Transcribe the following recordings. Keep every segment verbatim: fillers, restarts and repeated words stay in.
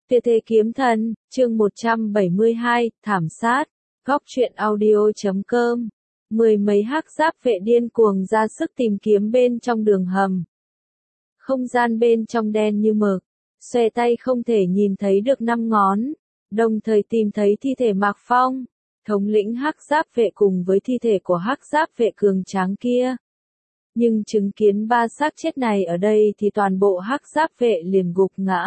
Tuyệt thế kiếm thần, chương một trăm bảy mươi hai, thảm sát, góc truyện audio chấm com. Mười mấy hắc giáp vệ điên cuồng ra sức tìm kiếm bên trong đường hầm. Không gian bên trong đen như mực, xòe tay không thể nhìn thấy được năm ngón, đồng thời tìm thấy thi thể Mạc Phong, thống lĩnh hắc giáp vệ cùng với thi thể của hắc giáp vệ cường tráng kia. Nhưng chứng kiến ba xác chết này ở đây thì toàn bộ hắc giáp vệ liền gục ngã.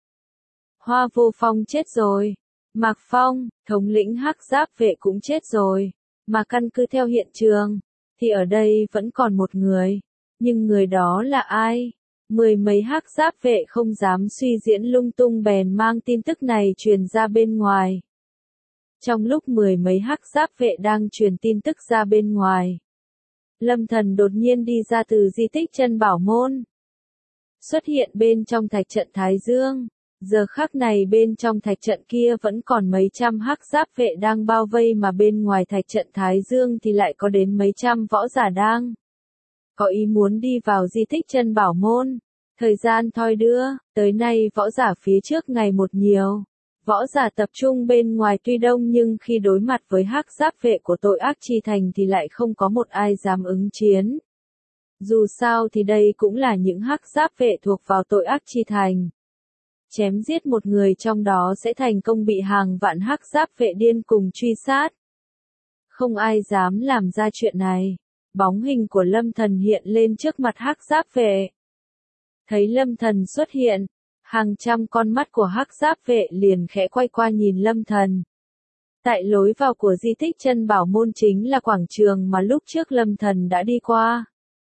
Hoa Vô Phong chết rồi, Mạc Phong, thống lĩnh hắc giáp vệ cũng chết rồi, mà căn cứ theo hiện trường, thì ở đây vẫn còn một người, nhưng người đó là ai? Mười mấy hắc giáp vệ không dám suy diễn lung tung bèn mang tin tức này truyền ra bên ngoài. Trong lúc mười mấy hắc giáp vệ đang truyền tin tức ra bên ngoài, Lâm Thần đột nhiên đi ra từ di tích Chân Bảo Môn, xuất hiện bên trong thạch trận Thái Dương. Giờ khắc này bên trong thạch trận kia vẫn còn mấy trăm hắc giáp vệ đang bao vây, mà bên ngoài thạch trận Thái Dương thì lại có đến mấy trăm võ giả đang có ý muốn đi vào di tích Chân Bảo Môn. Thời gian thoi đưa, tới nay võ giả phía trước ngày một nhiều. Võ giả tập trung bên ngoài tuy đông nhưng khi đối mặt với hắc giáp vệ của tội ác chi thành thì lại không có một ai dám ứng chiến. Dù sao thì đây cũng là những hắc giáp vệ thuộc vào tội ác chi thành. Chém giết một người trong đó sẽ thành công bị hàng vạn hắc giáp vệ điên cùng truy sát. Không ai dám làm ra chuyện này. Bóng hình của Lâm Thần hiện lên trước mặt hắc giáp vệ. Thấy Lâm Thần xuất hiện, hàng trăm con mắt của hắc giáp vệ liền khẽ quay qua nhìn Lâm Thần. Tại lối vào của di tích Chân Bảo Môn chính là quảng trường mà lúc trước Lâm Thần đã đi qua.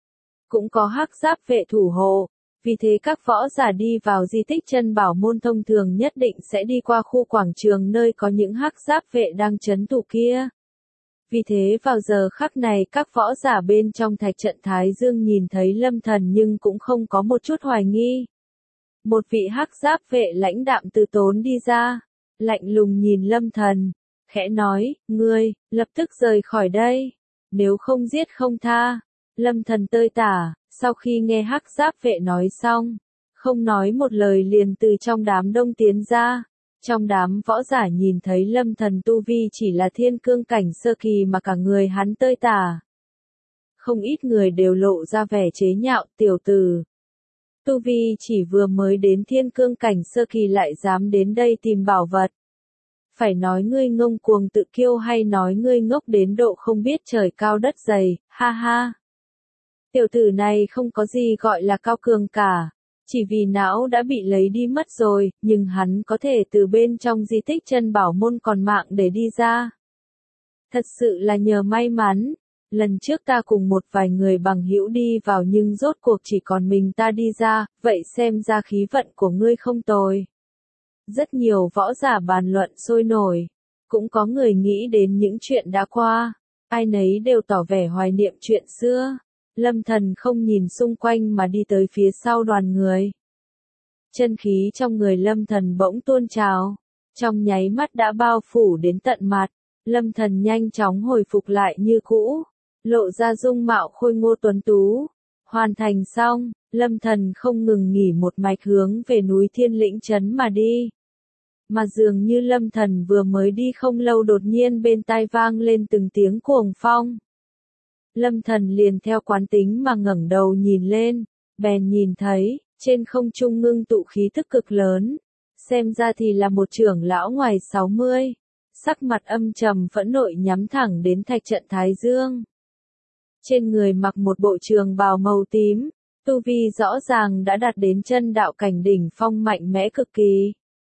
Cũng có hắc giáp vệ thủ hộ. Vì thế các võ giả đi vào di tích Chân Bảo Môn thông thường nhất định sẽ đi qua khu quảng trường nơi có những hắc giáp vệ đang trấn thủ kia. Vì thế vào giờ khắc này các võ giả bên trong thạch trận Thái Dương nhìn thấy Lâm Thần nhưng cũng không có một chút hoài nghi. Một vị hắc giáp vệ lãnh đạm từ tốn đi ra, lạnh lùng nhìn Lâm Thần, khẽ nói, ngươi, lập tức rời khỏi đây, nếu không giết không tha. Lâm Thần tơi tả. Sau khi nghe hắc giáp vệ nói xong, không nói một lời liền từ trong đám đông tiến ra. Trong đám võ giả nhìn thấy Lâm Thần tu vi chỉ là thiên cương cảnh sơ kỳ mà cả người hắn tơi tả. Không ít người đều lộ ra vẻ chế nhạo, tiểu tử. Tu vi chỉ vừa mới đến thiên cương cảnh sơ kỳ lại dám đến đây tìm bảo vật. Phải nói ngươi ngông cuồng tự kiêu hay nói ngươi ngốc đến độ không biết trời cao đất dày, ha ha. Tiểu tử này không có gì gọi là cao cường cả, chỉ vì não đã bị lấy đi mất rồi, nhưng hắn có thể từ bên trong di tích Chân Bảo Môn còn mạng để đi ra. Thật sự là nhờ may mắn, lần trước ta cùng một vài người bằng hữu đi vào nhưng rốt cuộc chỉ còn mình ta đi ra, vậy xem ra khí vận của ngươi không tồi. Rất nhiều võ giả bàn luận sôi nổi, cũng có người nghĩ đến những chuyện đã qua, ai nấy đều tỏ vẻ hoài niệm chuyện xưa. Lâm Thần không nhìn xung quanh mà đi tới phía sau đoàn người. Chân khí trong người Lâm Thần bỗng tuôn trào, trong nháy mắt đã bao phủ đến tận mặt. Lâm Thần nhanh chóng hồi phục lại như cũ, lộ ra dung mạo khôi ngô tuấn tú. Hoàn thành xong, Lâm Thần không ngừng nghỉ một mạch hướng về núi Thiên Lĩnh Trấn mà đi. Mà dường như Lâm Thần vừa mới đi không lâu đột nhiên bên tai vang lên từng tiếng cuồng phong. Lâm Thần liền theo quán tính mà ngẩng đầu nhìn lên, bèn nhìn thấy, trên không trung ngưng tụ khí thức cực lớn, xem ra thì là một trưởng lão ngoài sáu mươi, sắc mặt âm trầm phẫn nộ nhắm thẳng đến thạch trận Thái Dương. Trên người mặc một bộ trường bào màu tím, tu vi rõ ràng đã đạt đến chân đạo cảnh đỉnh phong mạnh mẽ cực kỳ.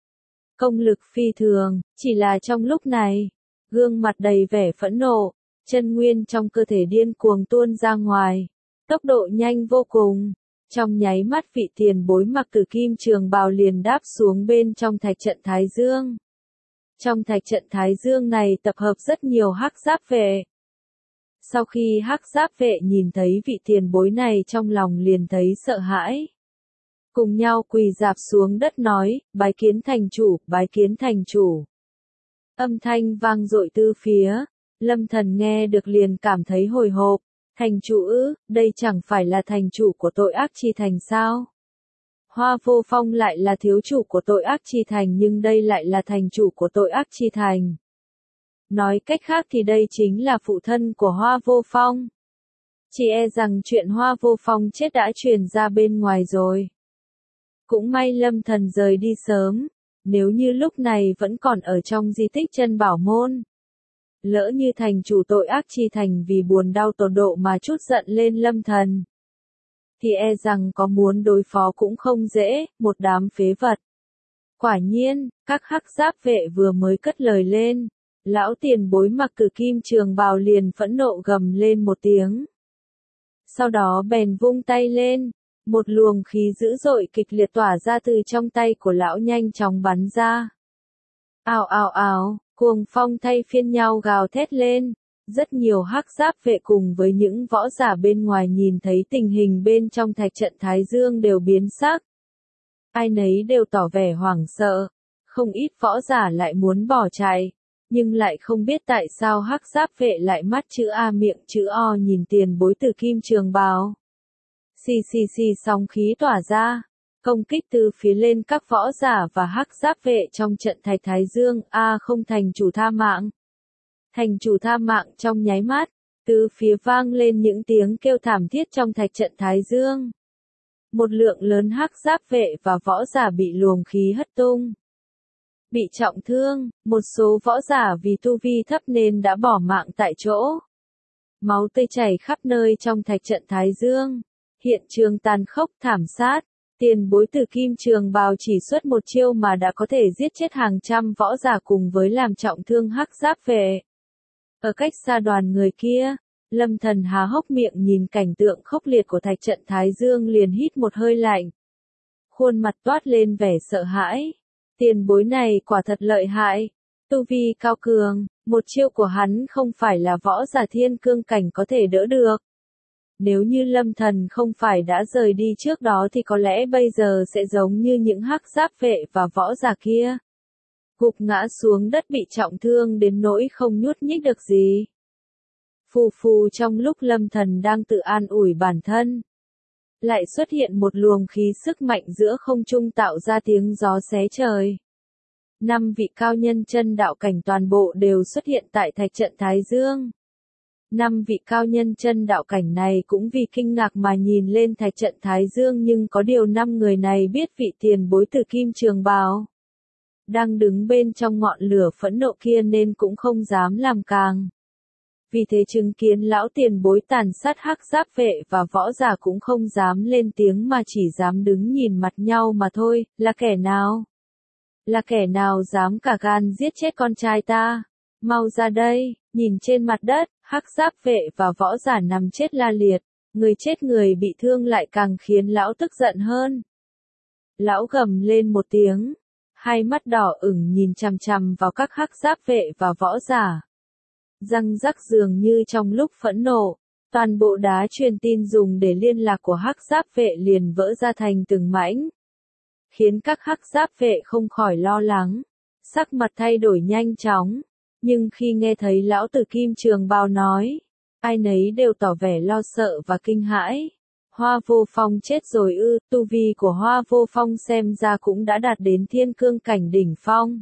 Công lực phi thường, chỉ là trong lúc này, gương mặt đầy vẻ phẫn nộ. Chân nguyên trong cơ thể điên cuồng tuôn ra ngoài, tốc độ nhanh vô cùng. Trong nháy mắt vị tiền bối mặc tử kim trường bào liền đáp xuống bên trong thạch trận Thái Dương. Trong thạch trận Thái Dương này tập hợp rất nhiều hắc giáp vệ. Sau khi hắc giáp vệ nhìn thấy vị tiền bối này trong lòng liền thấy sợ hãi. Cùng nhau quỳ rạp xuống đất nói, bái kiến thành chủ, bái kiến thành chủ. Âm thanh vang dội tứ phía. Lâm Thần nghe được liền cảm thấy hồi hộp, thành chủ ư, đây chẳng phải là thành chủ của tội ác chi thành sao? Hoa Vô Phong lại là thiếu chủ của tội ác chi thành nhưng đây lại là thành chủ của tội ác chi thành. Nói cách khác thì đây chính là phụ thân của Hoa Vô Phong. Chỉ e rằng chuyện Hoa Vô Phong chết đã truyền ra bên ngoài rồi. Cũng may Lâm Thần rời đi sớm, nếu như lúc này vẫn còn ở trong di tích Chân Bảo Môn. Lỡ như thành chủ tội ác chi thành vì buồn đau tột độ mà chút giận lên Lâm Thần, thì e rằng có muốn đối phó cũng không dễ, một đám phế vật. Quả nhiên, các hắc giáp vệ vừa mới cất lời lên, lão tiền bối mặc cử kim trường bào liền phẫn nộ gầm lên một tiếng. Sau đó bèn vung tay lên, một luồng khí dữ dội kịch liệt tỏa ra từ trong tay của lão nhanh chóng bắn ra. Ào ào ào, cuồng phong thay phiên nhau gào thét lên. Rất nhiều hắc giáp vệ cùng với những võ giả bên ngoài nhìn thấy tình hình bên trong thạch trận Thái Dương đều biến sắc. Ai nấy đều tỏ vẻ hoảng sợ, không ít võ giả lại muốn bỏ chạy, nhưng lại không biết tại sao hắc giáp vệ lại mắt chữ A miệng chữ O nhìn tiền bối từ kim trường bào. Xì xì xì sóng khí tỏa ra, công kích từ phía lên các võ giả và hắc giáp vệ trong trận thạch Thái Dương. A không thành chủ tha mạng. Thành chủ tha mạng trong nháy mắt, từ phía vang lên những tiếng kêu thảm thiết trong thạch trận Thái Dương. Một lượng lớn hắc giáp vệ và võ giả bị luồng khí hất tung. Bị trọng thương, một số võ giả vì tu vi thấp nên đã bỏ mạng tại chỗ. Máu tươi chảy khắp nơi trong thạch trận Thái Dương. Hiện trường tàn khốc thảm sát. Tiền bối từ kim trường bào chỉ xuất một chiêu mà đã có thể giết chết hàng trăm võ giả cùng với làm trọng thương hắc giáp vệ. Ở cách xa đoàn người kia, Lâm Thần há hốc miệng nhìn cảnh tượng khốc liệt của thạch trận Thái Dương liền hít một hơi lạnh. Khuôn mặt toát lên vẻ sợ hãi. Tiền bối này quả thật lợi hại. Tu vi cao cường, một chiêu của hắn không phải là võ giả thiên cương cảnh có thể đỡ được. Nếu như Lâm Thần không phải đã rời đi trước đó thì có lẽ bây giờ sẽ giống như những hắc giáp vệ và võ giả kia. Gục ngã xuống đất bị trọng thương đến nỗi không nhúc nhích được gì. Phù phù trong lúc Lâm Thần đang tự an ủi bản thân, lại xuất hiện một luồng khí sức mạnh giữa không trung tạo ra tiếng gió xé trời. Năm vị cao nhân chân đạo cảnh toàn bộ đều xuất hiện tại thạch trận Thái Dương. Năm vị cao nhân chân đạo cảnh này cũng vì kinh ngạc mà nhìn lên thạch trận Thái Dương, nhưng có điều năm người này biết vị tiền bối từ kim trường bào đang đứng bên trong ngọn lửa phẫn nộ kia nên cũng không dám làm càng. Vì thế chứng kiến lão tiền bối tàn sát hắc giáp vệ và võ giả cũng không dám lên tiếng mà chỉ dám đứng nhìn mặt nhau mà thôi. Là kẻ nào? Là kẻ nào dám cả gan giết chết con trai ta? Mau ra đây. Nhìn trên mặt đất, hắc giáp vệ và võ giả nằm chết la liệt, người chết người bị thương lại càng khiến lão tức giận hơn. Lão gầm lên một tiếng, hai mắt đỏ ửng nhìn chằm chằm vào các hắc giáp vệ và võ giả. Răng rắc dường như trong lúc phẫn nộ, toàn bộ đá truyền tin dùng để liên lạc của hắc giáp vệ liền vỡ ra thành từng mảnh, khiến các hắc giáp vệ không khỏi lo lắng, sắc mặt thay đổi nhanh chóng. Nhưng khi nghe thấy lão tử kim trường bào nói, ai nấy đều tỏ vẻ lo sợ và kinh hãi. Hoa Vô Phong chết rồi ư? Tu vi của Hoa Vô Phong xem ra cũng đã đạt đến thiên cương cảnh đỉnh phong.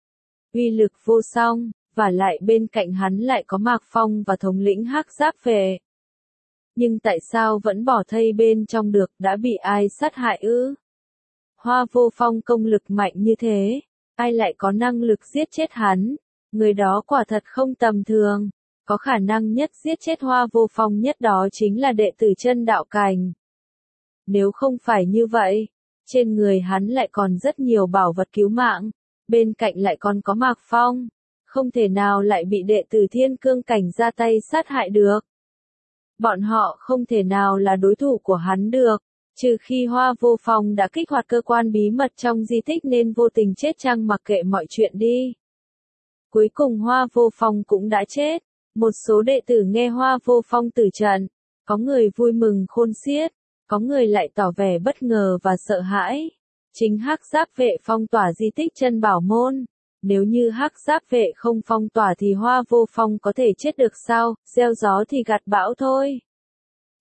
Uy lực vô song, và lại bên cạnh hắn lại có Mạc Phong và thống lĩnh hắc giáp vệ. Nhưng tại sao vẫn bỏ thây bên trong được, đã bị ai sát hại ư? Hoa Vô Phong công lực mạnh như thế, ai lại có năng lực giết chết hắn? Người đó quả thật không tầm thường, có khả năng nhất giết chết Hoa Vô Phong nhất đó chính là đệ tử chân đạo cảnh. Nếu không phải như vậy, trên người hắn lại còn rất nhiều bảo vật cứu mạng, bên cạnh lại còn có Mạc Phong, không thể nào lại bị đệ tử thiên cương cảnh ra tay sát hại được. Bọn họ không thể nào là đối thủ của hắn được, trừ khi Hoa Vô Phong đã kích hoạt cơ quan bí mật trong di tích nên vô tình chết chăng mặc kệ mọi chuyện đi. Cuối cùng Hoa Vô Phong cũng đã chết, một số đệ tử nghe Hoa Vô Phong tử trận, có người vui mừng khôn xiết, có người lại tỏ vẻ bất ngờ và sợ hãi. Chính hắc giáp vệ phong tỏa di tích Chân Bảo Môn, nếu như hắc giáp vệ không phong tỏa thì Hoa Vô Phong có thể chết được sao? Gieo gió thì gặt bão thôi.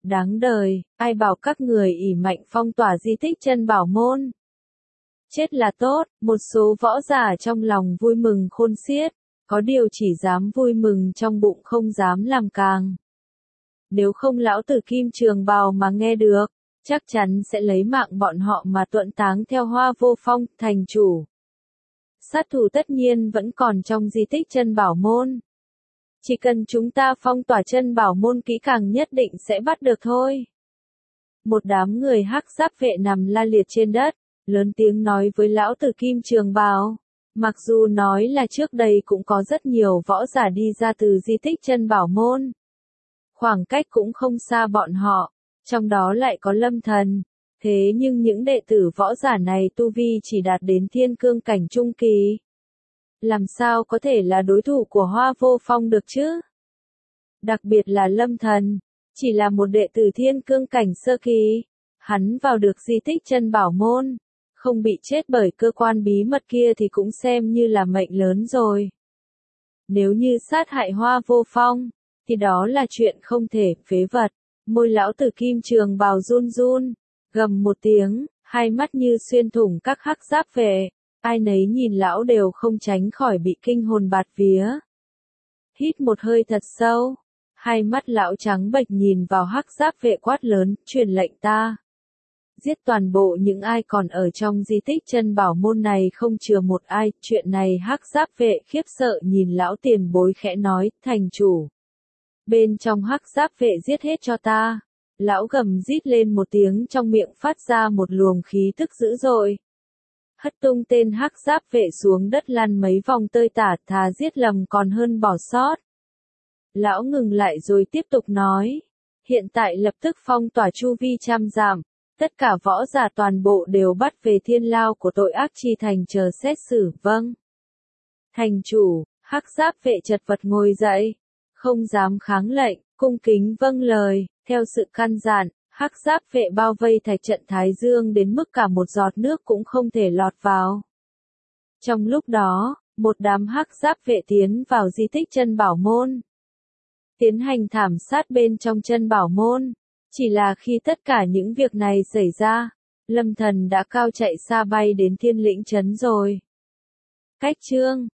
Đáng đời, ai bảo các người ỷ mạnh phong tỏa di tích Chân Bảo Môn. Chết là tốt, một số võ giả trong lòng vui mừng khôn xiết, có điều chỉ dám vui mừng trong bụng không dám làm càng. Nếu không lão tử Kim Trường Bào mà nghe được, chắc chắn sẽ lấy mạng bọn họ mà tuẫn táng theo Hoa Vô Phong, thành chủ. Sát thủ tất nhiên vẫn còn trong di tích Chân Bảo Môn. Chỉ cần chúng ta phong tỏa Chân Bảo Môn kỹ càng nhất định sẽ bắt được thôi. Một đám người hắc giáp vệ nằm la liệt trên đất, lớn tiếng nói với lão tử Kim Trường Bào. Mặc dù nói là trước đây cũng có rất nhiều võ giả đi ra từ di tích Chân Bảo Môn. Khoảng cách cũng không xa bọn họ, trong đó lại có Lâm Thần. Thế nhưng những đệ tử võ giả này tu vi chỉ đạt đến thiên cương cảnh trung kỳ. Làm sao có thể là đối thủ của Hoa Vô Phong được chứ? Đặc biệt là Lâm Thần, chỉ là một đệ tử thiên cương cảnh sơ kỳ. Hắn vào được di tích Chân Bảo Môn, không bị chết bởi cơ quan bí mật kia thì cũng xem như là mệnh lớn rồi. Nếu như sát hại Hoa Vô Phong, thì đó là chuyện không thể, phế vật. Môi lão tử Kim Trường Bào run run, gầm một tiếng, hai mắt như xuyên thủng các hắc giáp vệ, ai nấy nhìn lão đều không tránh khỏi bị kinh hồn bạt vía. Hít một hơi thật sâu, hai mắt lão trắng bệch nhìn vào hắc giáp vệ quát lớn, truyền lệnh ta. Giết toàn bộ những ai còn ở trong di tích Chân Bảo Môn này không chừa một ai, chuyện này hắc giáp vệ khiếp sợ nhìn lão tiền bối khẽ nói, thành chủ. Bên trong hắc giáp vệ giết hết cho ta. Lão gầm rít lên một tiếng trong miệng phát ra một luồng khí tức dữ dội. Hất tung tên hắc giáp vệ xuống đất lăn mấy vòng tơi tả, thà giết lầm còn hơn bỏ sót. Lão ngừng lại rồi tiếp tục nói. Hiện tại lập tức phong tỏa chu vi trăm dặm, tất cả võ giả toàn bộ đều bắt về thiên lao của tội ác chi thành chờ xét xử. Vâng. Thành chủ, hắc giáp vệ chật vật ngồi dậy, không dám kháng lệnh, cung kính vâng lời. Theo sự căn dặn, hắc giáp vệ bao vây thạch trận Thái Dương đến mức cả một giọt nước cũng không thể lọt vào. Trong lúc đó, một đám hắc giáp vệ tiến vào di tích Chân Bảo Môn, tiến hành thảm sát bên trong Chân Bảo Môn. Chỉ là khi tất cả những việc này xảy ra, Lâm Thần đã cao chạy xa bay đến Thiên Lĩnh Trấn rồi. Cách chương